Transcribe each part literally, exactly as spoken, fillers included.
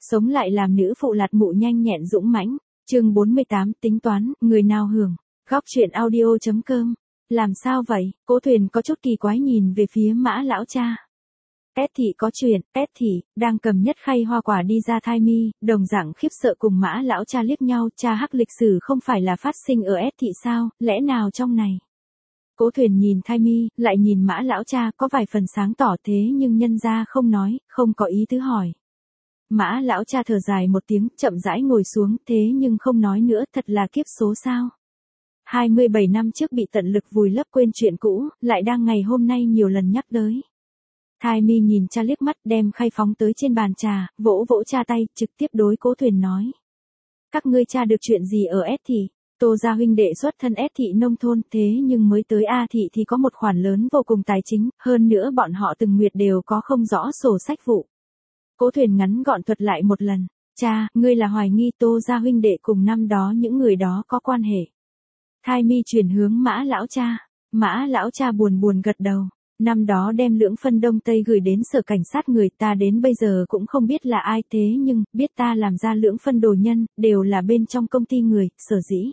Sống lại làm nữ phụ lạt mụ nhanh nhẹn dũng mãnh. Chương bốn mươi tám, tính toán, người nào hưởng. Góc truyện audio.com. Làm sao vậy? Cố Thuyền có chút kỳ quái nhìn về phía Mã lão cha. S thị có chuyện, S thị đang cầm nhất khay hoa quả đi ra thai mi, đồng dạng khiếp sợ cùng Mã lão cha liếc nhau, cha hắc lịch sử không phải là phát sinh ở S thị sao, lẽ nào trong này? Cố Thuyền nhìn thai mi, lại nhìn Mã lão cha, có vài phần sáng tỏ thế nhưng nhân ra không nói, không có ý tứ hỏi. Mã lão cha thở dài một tiếng, chậm rãi ngồi xuống, thế nhưng không nói nữa, thật là kiếp số sao. hai mươi bảy năm trước bị tận lực vùi lấp quên chuyện cũ, lại đang ngày hôm nay nhiều lần nhắc tới. Thai mi nhìn cha liếc mắt, đem khay phóng tới trên bàn trà, vỗ vỗ cha tay, trực tiếp đối Cố Thuyền nói. Các ngươi cha được chuyện gì ở S thị? Tô gia huynh đệ xuất thân S thị nông thôn, thế nhưng mới tới A thị thì có một khoản lớn vô cùng tài chính, hơn nữa bọn họ từng nguyệt đều có không rõ sổ sách vụ. Cố Thuyền ngắn gọn thuật lại một lần. Cha, ngươi là hoài nghi Tô gia huynh đệ cùng năm đó những người đó có quan hệ. Thai mi chuyển hướng Mã lão cha. Mã lão cha buồn buồn gật đầu. Năm đó đem lưỡng phân Đông Tây gửi đến sở cảnh sát, người ta đến bây giờ cũng không biết là ai, thế nhưng biết ta làm ra lưỡng phân đồ nhân, đều là bên trong công ty người, sở dĩ.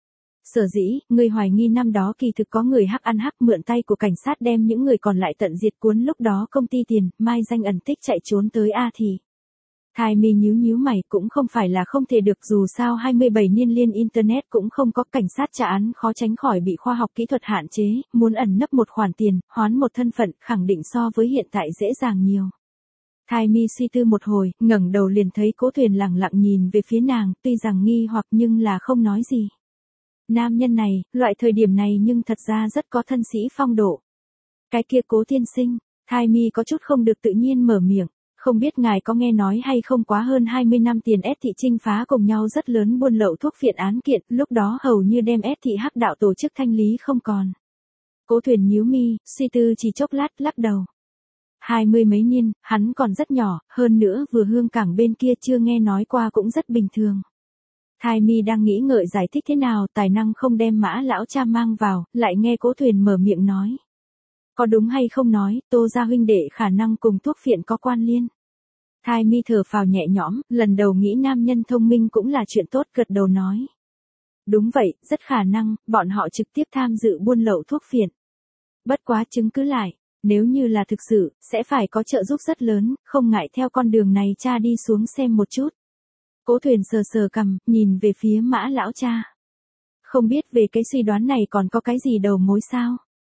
Sở dĩ, người hoài nghi năm đó kỳ thực có người hắc ăn hắc mượn tay của cảnh sát đem những người còn lại tận diệt, cuốn lúc đó công ty tiền, mai danh ẩn tích chạy trốn tới A thị. Thai mi nhíu nhíu mày, cũng không phải là không thể được, dù sao hai mươi bảy niên liên internet cũng không có, cảnh sát trả án khó tránh khỏi bị khoa học kỹ thuật hạn chế, muốn ẩn nấp một khoản tiền, hoán một thân phận, khẳng định so với hiện tại dễ dàng nhiều. Thai mi suy tư một hồi, ngẩng đầu liền thấy Cố Thuyền lẳng lặng nhìn về phía nàng, tuy rằng nghi hoặc nhưng là không nói gì. Nam nhân này, loại thời điểm này nhưng thật ra rất có thân sĩ phong độ. Cái kia Cố tiên sinh, Thai mi có chút không được tự nhiên mở miệng. Không biết ngài có nghe nói hay không, quá hơn hai mươi năm tiền S thị chinh phá cùng nhau rất lớn buôn lậu thuốc phiện án kiện, lúc đó hầu như đem S thị hắc đạo tổ chức thanh lý không còn. Cố Thuyền nhíu mi, suy tư chỉ chốc lát, lắc đầu. Hai mươi mấy niên, hắn còn rất nhỏ, hơn nữa vừa hương cảng bên kia chưa nghe nói qua cũng rất bình thường. Thai mi đang nghĩ ngợi giải thích thế nào, tài năng không đem Mã lão cha mang vào, lại nghe Cố Thuyền mở miệng nói. Có đúng hay không nói, Tô gia huynh đệ khả năng cùng thuốc phiện có quan liên. Thai mi thở phào nhẹ nhõm, lần đầu nghĩ nam nhân thông minh cũng là chuyện tốt, gật đầu nói. Đúng vậy, rất khả năng, bọn họ trực tiếp tham dự buôn lậu thuốc phiện. Bất quá chứng cứ lại, nếu như là thực sự, sẽ phải có trợ giúp rất lớn, không ngại theo con đường này cha đi xuống xem một chút. Cố Thuyền sờ sờ cằm, nhìn về phía Mã lão cha. Không biết về cái suy đoán này còn có cái gì đầu mối sao?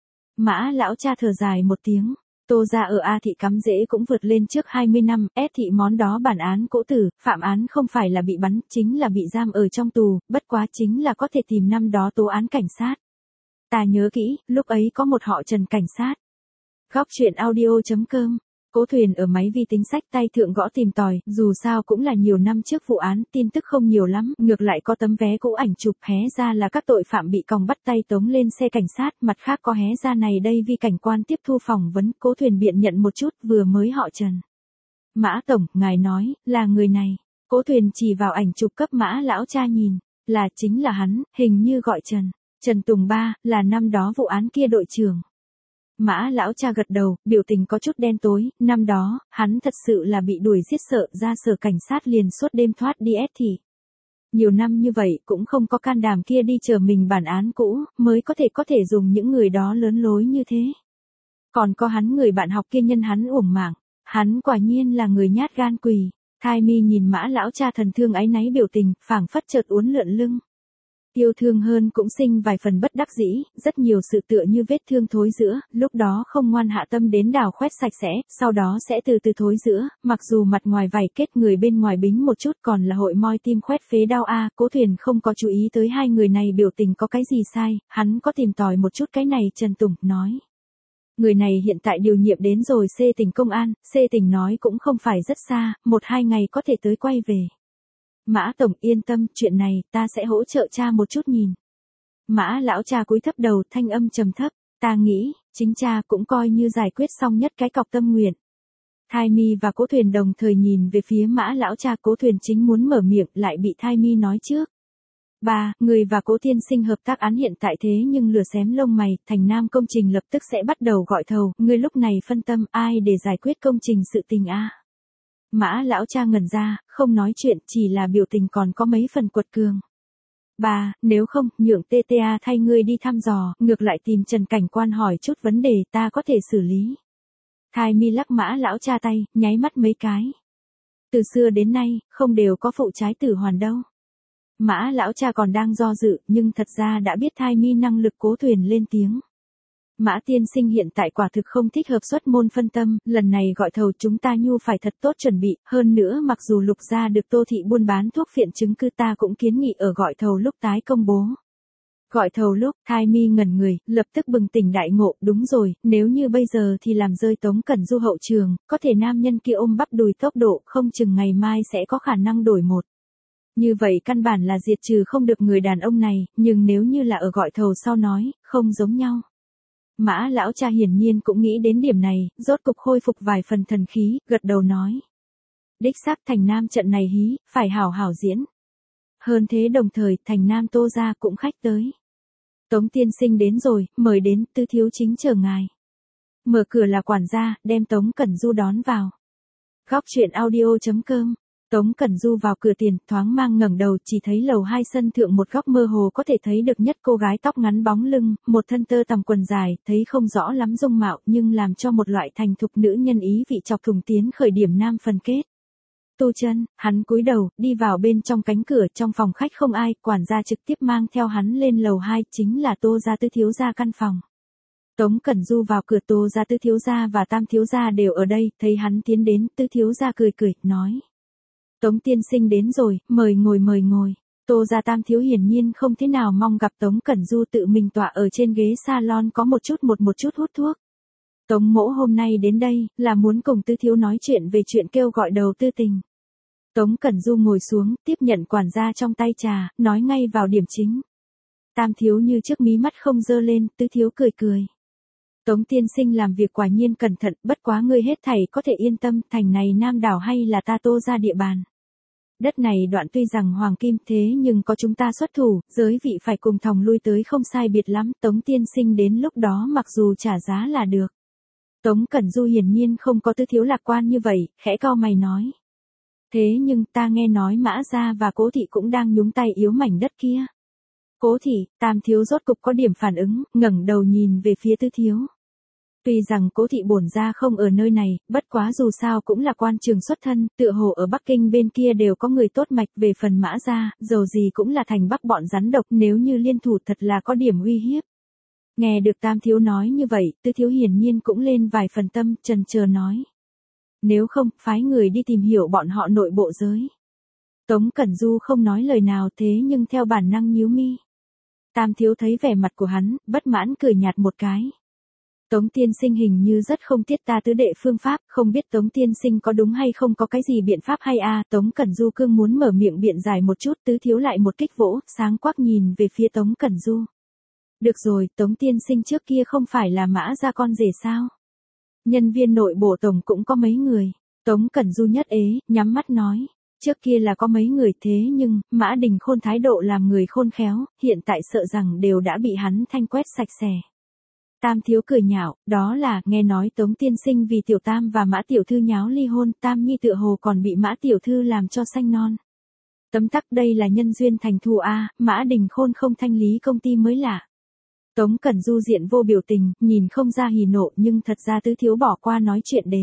Mã lão cha thở dài một tiếng, Tô gia ở A thị cắm rễ cũng vượt lên trước hai mươi năm, S thị món đó bản án cỗ tử, phạm án không phải là bị bắn, chính là bị giam ở trong tù, bất quá chính là có thể tìm năm đó tố án cảnh sát. Ta nhớ kỹ, lúc ấy có một họ Trần cảnh sát. Góc truyện audio.com. Cố Thuyền ở máy vi tính sách tay thượng gõ tìm tòi, dù sao cũng là nhiều năm trước vụ án, tin tức không nhiều lắm, ngược lại có tấm vé cũ ảnh chụp, hé ra là các tội phạm bị còng bắt tay tống lên xe cảnh sát, mặt khác có hé ra này đây vì cảnh quan tiếp thu phỏng vấn. Cố Thuyền biện nhận một chút, vừa mới họ Trần. Mã tổng, ngài nói, là người này. Cố Thuyền chỉ vào ảnh chụp cấp Mã lão cha nhìn, là chính là hắn, hình như gọi Trần. Trần Tùng Ba, là năm đó vụ án kia đội trưởng. Mã lão cha gật đầu, biểu tình có chút đen tối, năm đó, hắn thật sự là bị đuổi giết sợ, ra sở cảnh sát liền suốt đêm thoát đi S thị. Nhiều năm như vậy cũng không có can đảm kia đi chờ mình bản án cũ, mới có thể có thể dùng những người đó lớn lối như thế. Còn có hắn người bạn học kia nhân hắn uổng mạng, hắn quả nhiên là người nhát gan quỳ. Thai mi nhìn Mã lão cha thần thương áy náy biểu tình, phảng phất chợt uốn lượn lưng. Yêu thương hơn cũng sinh vài phần bất đắc dĩ, rất nhiều sự tựa như vết thương thối rữa, lúc đó không ngoan hạ tâm đến đào khoét sạch sẽ, sau đó sẽ từ từ thối rữa, mặc dù mặt ngoài vảy kết người bên ngoài bính một chút còn là hội moi tim khoét phế đau a. Cố Thuyền không có chú ý tới hai người này biểu tình có cái gì sai, hắn có tìm tòi một chút cái này. Trần Tùng nói. Người này hiện tại điều nhiệm đến rồi C tỉnh công an, C tỉnh nói cũng không phải rất xa, một hai ngày có thể tới quay về. Mã tổng yên tâm, chuyện này, ta sẽ hỗ trợ cha một chút nhìn. Mã lão cha cúi thấp đầu, thanh âm trầm thấp, ta nghĩ, chính cha cũng coi như giải quyết xong nhất cái cọc tâm nguyện. Thai mi và Cố Thuyền đồng thời nhìn về phía Mã lão cha. Cố Thuyền chính muốn mở miệng, lại bị Thai mi nói trước. Ba, người và Cố tiên sinh hợp tác án hiện tại thế nhưng lửa xém lông mày, Thành Nam công trình lập tức sẽ bắt đầu gọi thầu, người lúc này phân tâm ai để giải quyết công trình sự tình a? Mã lão cha ngẩn ra, không nói chuyện, chỉ là biểu tình còn có mấy phần quật cường. Bà, nếu không, nhượng tê tê a thay ngươi đi thăm dò, ngược lại tìm Trần Cảnh Quan hỏi chút vấn đề ta có thể xử lý. Thai mi lắc Mã lão cha tay, nháy mắt mấy cái. Từ xưa đến nay, không đều có phụ trái tử hoàn đâu. Mã lão cha còn đang do dự, nhưng thật ra đã biết Thai mi năng lực Cố Thuyền lên tiếng. Mã tiên sinh hiện tại quả thực không thích hợp xuất môn phân tâm, lần này gọi thầu chúng ta nhu phải thật tốt chuẩn bị, hơn nữa mặc dù Lục gia được Tô thị buôn bán thuốc phiện chứng cứ ta cũng kiến nghị ở gọi thầu lúc tái công bố. Gọi thầu lúc, Thai mi ngẩn người, lập tức bừng tỉnh đại ngộ, đúng rồi, nếu như bây giờ thì làm rơi Tống Cẩn Du hậu trường, có thể nam nhân kia ôm bắp đùi tốc độ, không chừng ngày mai sẽ có khả năng đổi một. Như vậy căn bản là diệt trừ không được người đàn ông này, nhưng nếu như là ở gọi thầu sau nói, không giống nhau. Mã lão cha hiển nhiên cũng nghĩ đến điểm này, rốt cục khôi phục vài phần thần khí, gật đầu nói. Đích xác Thành Nam trận này hí, phải hảo hảo diễn. Hơn thế đồng thời, Thành Nam Tô gia cũng khách tới. Tống tiên sinh đến rồi, mời đến, Tư thiếu chính chờ ngài. Mở cửa là quản gia, đem Tống Cẩn Du đón vào. Góc truyện audio chấm com. Tống Cẩn Du vào cửa tiền, thoáng mang ngẩng đầu, chỉ thấy lầu hai sân thượng một góc mơ hồ có thể thấy được nhất cô gái tóc ngắn bóng lưng, một thân tơ tằm quần dài, thấy không rõ lắm dung mạo, nhưng làm cho một loại thành thục nữ nhân ý vị chọc thùng tiến khởi điểm nam phần kết. Tu chân, hắn cúi đầu, đi vào bên trong cánh cửa, trong phòng khách không ai, quản gia trực tiếp mang theo hắn lên lầu hai, chính là Tô gia Tư thiếu gia căn phòng. Tống Cẩn Du vào cửa, Tô gia Tư thiếu gia và Tam thiếu gia đều ở đây, thấy hắn tiến đến, Tư thiếu gia cười cười, nói. Tống tiên sinh đến rồi, mời ngồi mời ngồi. Tô gia Tam thiếu hiển nhiên không thế nào mong gặp Tống Cẩn Du tự mình tọa ở trên ghế salon có một chút một một chút hút thuốc. Tống mỗ hôm nay đến đây, là muốn cùng Tư thiếu nói chuyện về chuyện kêu gọi đầu tư tình. Tống Cẩn Du ngồi xuống, tiếp nhận quản gia trong tay trà, nói ngay vào điểm chính. Tam thiếu như trước mí mắt không dơ lên, Tư thiếu cười cười. Tống tiên sinh làm việc quả nhiên cẩn thận, bất quá ngươi hết thảy có thể yên tâm, thành này Nam đảo hay là ta Tô gia địa bàn. Đất này đoạn tuy rằng hoàng kim thế nhưng có chúng ta xuất thủ, giới vị phải cùng thòng lui tới không sai biệt lắm, Tống tiên sinh đến lúc đó mặc dù trả giá là được. Tống Cẩn Du hiển nhiên không có Tư thiếu lạc quan như vậy, khẽ cau mày nói. Thế nhưng ta nghe nói Mã gia và Cố thị cũng đang nhúng tay yếu mảnh đất kia. Cố thị, Tam thiếu rốt cục có điểm phản ứng, ngẩng đầu nhìn về phía Tư thiếu. Tuy rằng Cố thị bổn gia không ở nơi này, bất quá dù sao cũng là quan trường xuất thân, tựa hồ ở Bắc Kinh bên kia đều có người tốt mạch, về phần Mã gia, dầu gì cũng là thành Bắc bọn rắn độc, nếu như liên thủ thật là có điểm uy hiếp. Nghe được Tam thiếu nói như vậy, Tư thiếu hiển nhiên cũng lên vài phần tâm, chần chờ nói. Nếu không, phái người đi tìm hiểu bọn họ nội bộ giới. Tống Cẩn Du không nói lời nào, thế nhưng theo bản năng nhíu mi. Tam thiếu thấy vẻ mặt của hắn, bất mãn cười nhạt một cái. Tống tiên sinh hình như rất không tiếc ta tứ đệ phương pháp, không biết Tống tiên sinh có đúng hay không, có cái gì biện pháp hay a? Tống Cẩn Du cương muốn mở miệng biện giải một chút, Tứ thiếu lại một kích vỗ, sáng quắc nhìn về phía Tống Cẩn Du. Được rồi, Tống tiên sinh trước kia không phải là Mã gia con rể sao? Nhân viên nội bộ tổng cũng có mấy người. Tống Cẩn Du nhất ế, nhắm mắt nói. Trước kia là có mấy người, thế nhưng, Mã Đình Khôn thái độ làm người khôn khéo, hiện tại sợ rằng đều đã bị hắn thanh quét sạch sẽ. Tam thiếu cười nhạo, đó là, nghe nói Tống tiên sinh vì Tiểu Tam và Mã tiểu thư nháo ly hôn, Tam nhi tựa hồ còn bị Mã tiểu thư làm cho xanh non. Tấm tắc đây là nhân duyên thành thù a, Mã Đình Khôn không thanh lý công ty mới lạ. Tống Cẩn Du diện vô biểu tình, nhìn không ra hỉ nộ, nhưng thật ra Tứ thiếu bỏ qua nói chuyện đề.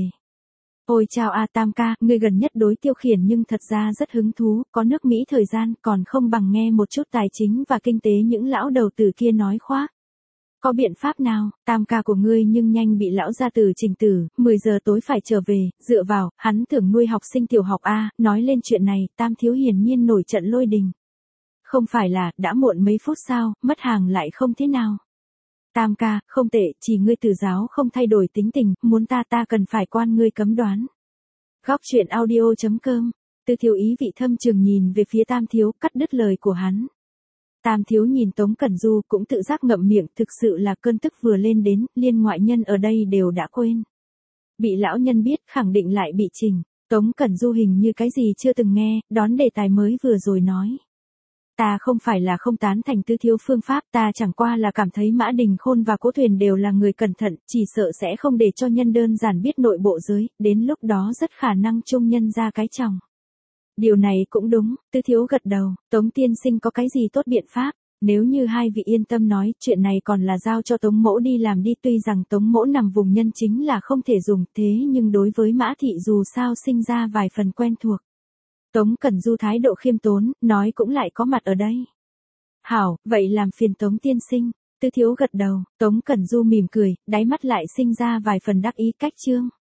Ôi chào a Tam ca, ngươi gần nhất đối Tiêu Khiển nhưng thật ra rất hứng thú, có nước Mỹ thời gian, còn không bằng nghe một chút tài chính và kinh tế những lão đầu tử kia nói khoác. Có biện pháp nào, Tam ca của ngươi nhưng nhanh bị lão gia tử Trình tử, mười giờ tối phải trở về, dựa vào, hắn tưởng nuôi học sinh tiểu học a, nói lên chuyện này, Tam thiếu hiển nhiên nổi trận lôi đình. Không phải là, đã muộn mấy phút sao, mất hàng lại không thế nào. Tam ca, không tệ, chỉ ngươi tử giáo không thay đổi tính tình, muốn ta ta cần phải quan ngươi cấm đoán. Góc truyện audio chấm com, Tư thiếu ý vị thâm trường nhìn về phía Tam thiếu, cắt đứt lời của hắn. Tam thiếu nhìn Tống Cẩn Du cũng tự giác ngậm miệng, thực sự là cơn tức vừa lên đến, liên ngoại nhân ở đây đều đã quên. Bị lão nhân biết, khẳng định lại bị trình. Tống Cẩn Du hình như cái gì chưa từng nghe, đón đề tài mới vừa rồi nói. ta không phải là không tán thành Tứ thiếu phương pháp, ta chẳng qua là cảm thấy Mã Đình Khôn và Cố Thuyền đều là người cẩn thận, chỉ sợ sẽ không để cho nhân đơn giản biết nội bộ giới, đến lúc đó rất khả năng chung nhân ra cái chồng. Điều này cũng đúng, Tứ thiếu gật đầu, Tống tiên sinh có cái gì tốt biện pháp? Nếu như hai vị yên tâm nói, chuyện này còn là giao cho Tống mỗ đi làm đi, tuy rằng Tống mỗ nằm vùng nhân chính là không thể dùng, thế nhưng đối với Mã thị dù sao sinh ra vài phần quen thuộc. Tống Cẩn Du thái độ khiêm tốn, nói cũng lại có mặt ở đây. Hảo, vậy làm phiền Tống tiên sinh. Tứ thiếu gật đầu, Tống Cẩn Du mỉm cười, đáy mắt lại sinh ra vài phần đắc ý cách trương.